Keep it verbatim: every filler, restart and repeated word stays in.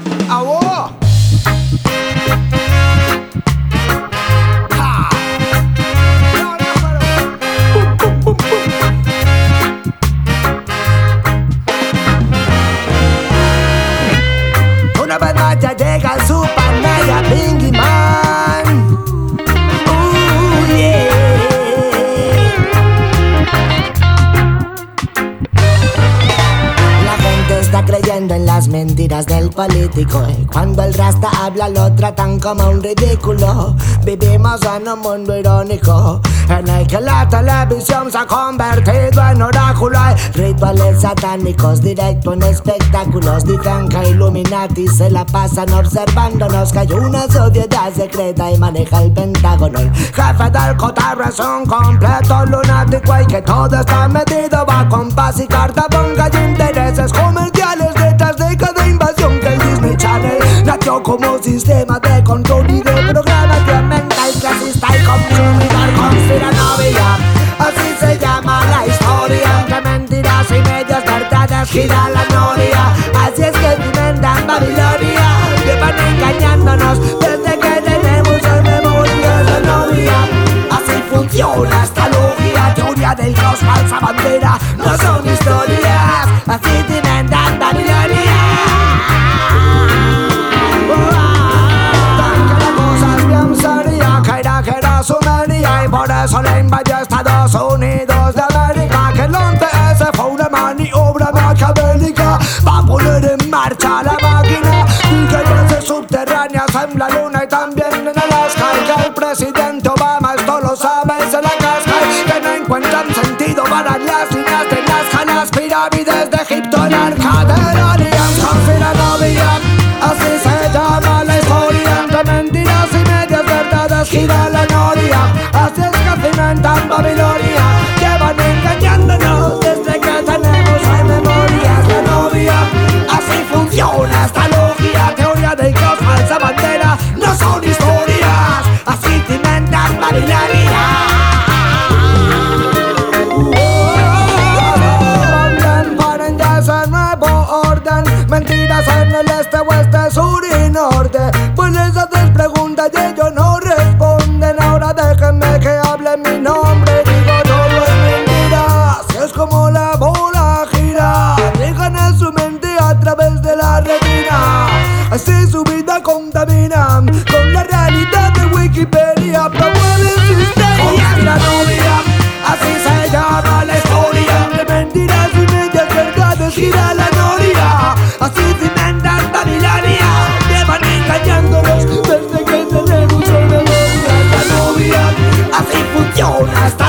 ¡Awo! ¡Ja! No, no, pero... ¡Pum, pum, pum, pum! Una vez más ya llega el Superman, Bingy Man. Uh, yeah. La gente está creyendo en las mentiras del político y cuando el rasta habla lo tratan como un ridículo. Vivimos en un mundo irónico en el que la televisión se ha convertido en oráculo. Hay rituales satánicos directo en espectáculos. Dicen que Illuminati se la pasan observándonos, que hay una sociedad secreta y maneja el Pentágono. El jefe del cotarro es un completo lunático y que todo está medido va con paz y carta bonga y intereses comerciales detrás de cada invasión. Que el Disney Channel nació como sistema de control y de programación mental clasista y consumidor conspiranoia. Así se llama la historia, entre mentiras y medias verdades gira la noria. Así es que inventan Babilonia, llevan engañándonos desde que tenemos en memoria la novia. Así funciona esta logia, teoría del caos, falsa bandera, no son historias. Así te inventan Babilonia. Y por eso le invadió a Estados Unidos de América, que el once ese fue una maniobra maquiavélica para poner en marcha la máquina y que hay bases subterráneas en la luna y también en Alaska, y que el presidente Obama esto lo sabe, se la casca, y que no encuentran sentido para las líneas de Nazca, las pirámides de Egipto, el arca de Orión, conspiranoia. Así se llama la historia, entre mentiras y medias verdades gira la noria. Así es que cimentan Babilonia, llevan engañándonos desde que tenemos en memoria la novia. Así funciona esta logia, teoría del caos, falsa bandera, no son historias. Así cimentan Babilonia. Paren ya ese nuevo orden, mentiras en el este, oeste, sur y norte. Pues les haces preguntas y ellos no responden. Ahora déjenme que hable mi nombre, digo todo es mentira. Así es como la bola gira, llegan a su mente a través de la retina. Así su vida contamina con la realidad de Wikipedia, promueven su histeria. Conspiranoia, así se llama la historia, de mentiras y medias verdades gira la noria. Así se inventan Babilonia, llevan engañándonos desde que tenemos en memoria la novia. Así funciona esta